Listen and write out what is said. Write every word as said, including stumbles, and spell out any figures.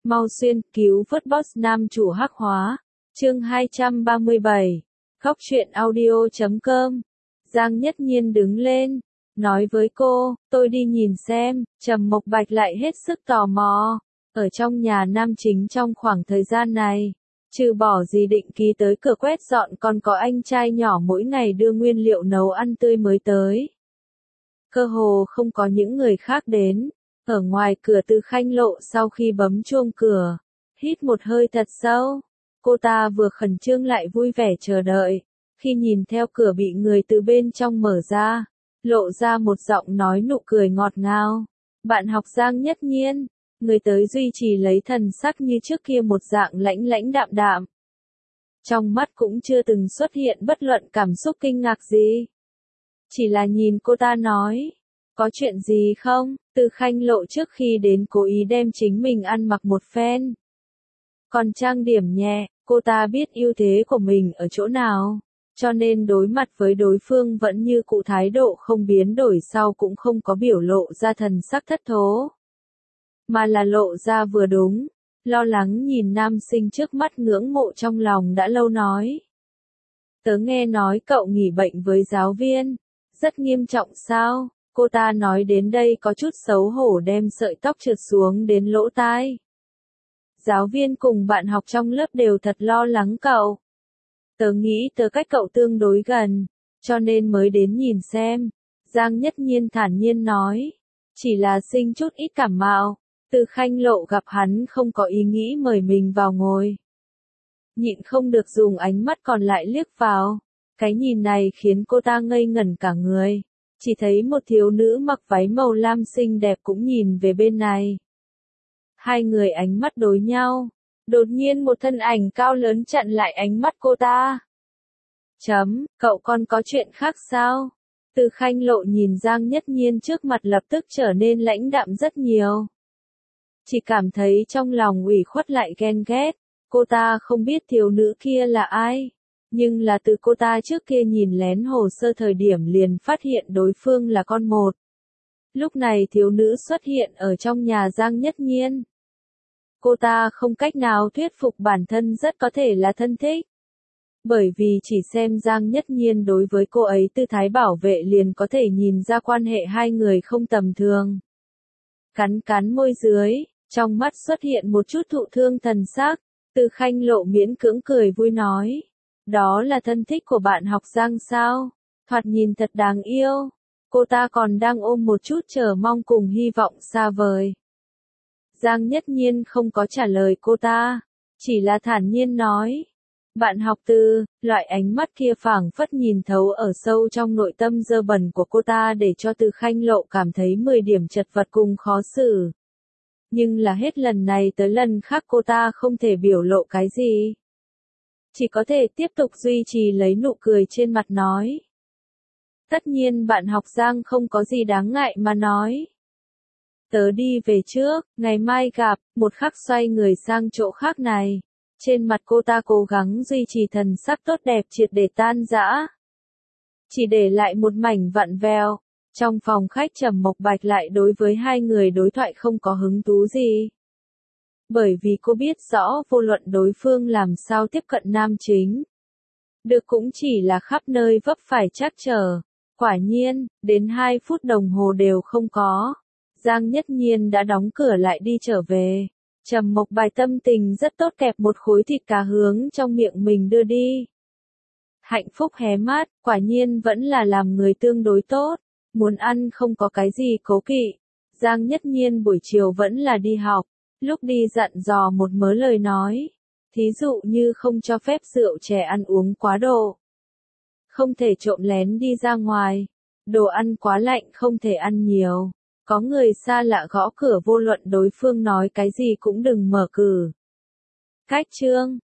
Mau xuyên, cứu vớt boss nam chủ hắc hóa. Chương hai trăm ba mươi bảy. Góc truyện audio chấm com. Giang Nhất Nhiên đứng lên, nói với cô, tôi đi nhìn xem. Trầm Mộc Bạch lại hết sức tò mò. Ở trong nhà nam chính trong khoảng thời gian này, trừ bỏ gì định ký tới cửa quét dọn, còn có anh trai nhỏ mỗi ngày đưa nguyên liệu nấu ăn tươi mới tới. Cơ hồ không có những người khác đến. Ở ngoài cửa Từ Khanh Lộ sau khi bấm chuông cửa, hít một hơi thật sâu. Cô ta vừa khẩn trương lại vui vẻ chờ đợi. Khi nhìn theo cửa bị người từ bên trong mở ra, lộ ra một giọng nói nụ cười ngọt ngào. Bạn học Giang Nhất Nhiên. Người tới duy trì lấy thần sắc như trước kia một dạng lãnh lãnh đạm đạm. Trong mắt cũng chưa từng xuất hiện bất luận cảm xúc kinh ngạc gì. Chỉ là nhìn cô ta nói, có chuyện gì không? Từ Khanh Lộ trước khi đến cố ý đem chính mình ăn mặc một phen. Còn trang điểm nhẹ, cô ta biết ưu thế của mình ở chỗ nào, cho nên đối mặt với đối phương vẫn như cũ thái độ không biến đổi, sau cũng không có biểu lộ ra thần sắc thất thố, mà là lộ ra vừa đúng, lo lắng nhìn nam sinh trước mắt, ngưỡng mộ trong lòng đã lâu nói. Tớ nghe nói cậu nghỉ bệnh với giáo viên, rất nghiêm trọng sao? Cô ta nói đến đây có chút xấu hổ đem sợi tóc trượt xuống đến lỗ tai. Giáo viên cùng bạn học trong lớp đều thật lo lắng cậu. Tớ nghĩ tớ cách cậu tương đối gần, cho nên mới đến nhìn xem. Giang Nhất Nhiên thản nhiên nói. Chỉ là sinh chút ít cảm mạo. Từ Khanh Lộ gặp hắn không có ý nghĩ mời mình vào ngồi, nhịn không được dùng ánh mắt còn lại liếc vào. Cái nhìn này khiến cô ta ngây ngẩn cả người. Chỉ thấy một thiếu nữ mặc váy màu lam xinh đẹp cũng nhìn về bên này. Hai người ánh mắt đối nhau. Đột nhiên một thân ảnh cao lớn chặn lại ánh mắt cô ta. Chấm, cậu còn có chuyện khác sao? Từ Khanh Lộ nhìn Giang Nhất Nhiên trước mặt lập tức trở nên lãnh đạm rất nhiều. Chỉ cảm thấy trong lòng ủy khuất lại ghen ghét. Cô ta không biết thiếu nữ kia là ai, nhưng là từ cô ta trước kia nhìn lén hồ sơ thời điểm liền phát hiện đối phương là con một. Lúc này thiếu nữ xuất hiện ở trong nhà Giang Nhất Nhiên. Cô ta không cách nào thuyết phục bản thân rất có thể là thân thích. Bởi vì chỉ xem Giang Nhất Nhiên đối với cô ấy tư thái bảo vệ liền có thể nhìn ra quan hệ hai người không tầm thường. Cắn cắn môi dưới, trong mắt xuất hiện một chút thụ thương thần sắc. Từ Khanh Lộ miễn cưỡng cười vui nói. Đó là thân thích của bạn học Giang sao? Thoạt nhìn thật đáng yêu. Cô ta còn đang ôm một chút chờ mong cùng hy vọng xa vời. Giang Nhất Nhiên không có trả lời cô ta, chỉ là thản nhiên nói. Bạn học Từ. Loại ánh mắt kia phảng phất nhìn thấu ở sâu trong nội tâm dơ bẩn của cô ta, để cho Từ Khanh Lộ cảm thấy mười điểm chật vật cùng khó xử. Nhưng là hết lần này tới lần khác cô ta không thể biểu lộ cái gì. Chỉ có thể tiếp tục duy trì lấy nụ cười trên mặt nói. Tất nhiên bạn học Giang không có gì đáng ngại mà nói. Tớ đi về trước, ngày mai gặp. Một khắc xoay người sang chỗ khác này. Trên mặt cô ta cố gắng duy trì thần sắc tốt đẹp triệt để tan rã. Chỉ để lại một mảnh vặn vẹo. Trong phòng khách Trầm Mộc Bạch lại đối với hai người đối thoại không có hứng thú gì. Bởi vì cô biết rõ vô luận đối phương làm sao tiếp cận nam chính, được cũng chỉ là khắp nơi vấp phải trắc trở. Quả nhiên, đến hai phút đồng hồ đều không có. Giang Nhất Nhiên đã đóng cửa lại đi trở về. Trầm Mộc Bạch tâm tình rất tốt, kẹp một khối thịt cá hướng trong miệng mình đưa đi. Hạnh phúc hé mắt, quả nhiên vẫn là làm người tương đối tốt. Muốn ăn không có cái gì cố kỵ. Giang Nhất Nhiên buổi chiều vẫn là đi học. Lúc đi dặn dò một mớ lời nói. Thí dụ như không cho phép rượu chè ăn uống quá độ. Không thể trộm lén đi ra ngoài. Đồ ăn quá lạnh không thể ăn nhiều. Có người xa lạ gõ cửa vô luận đối phương nói cái gì cũng đừng mở cửa. Cách chương.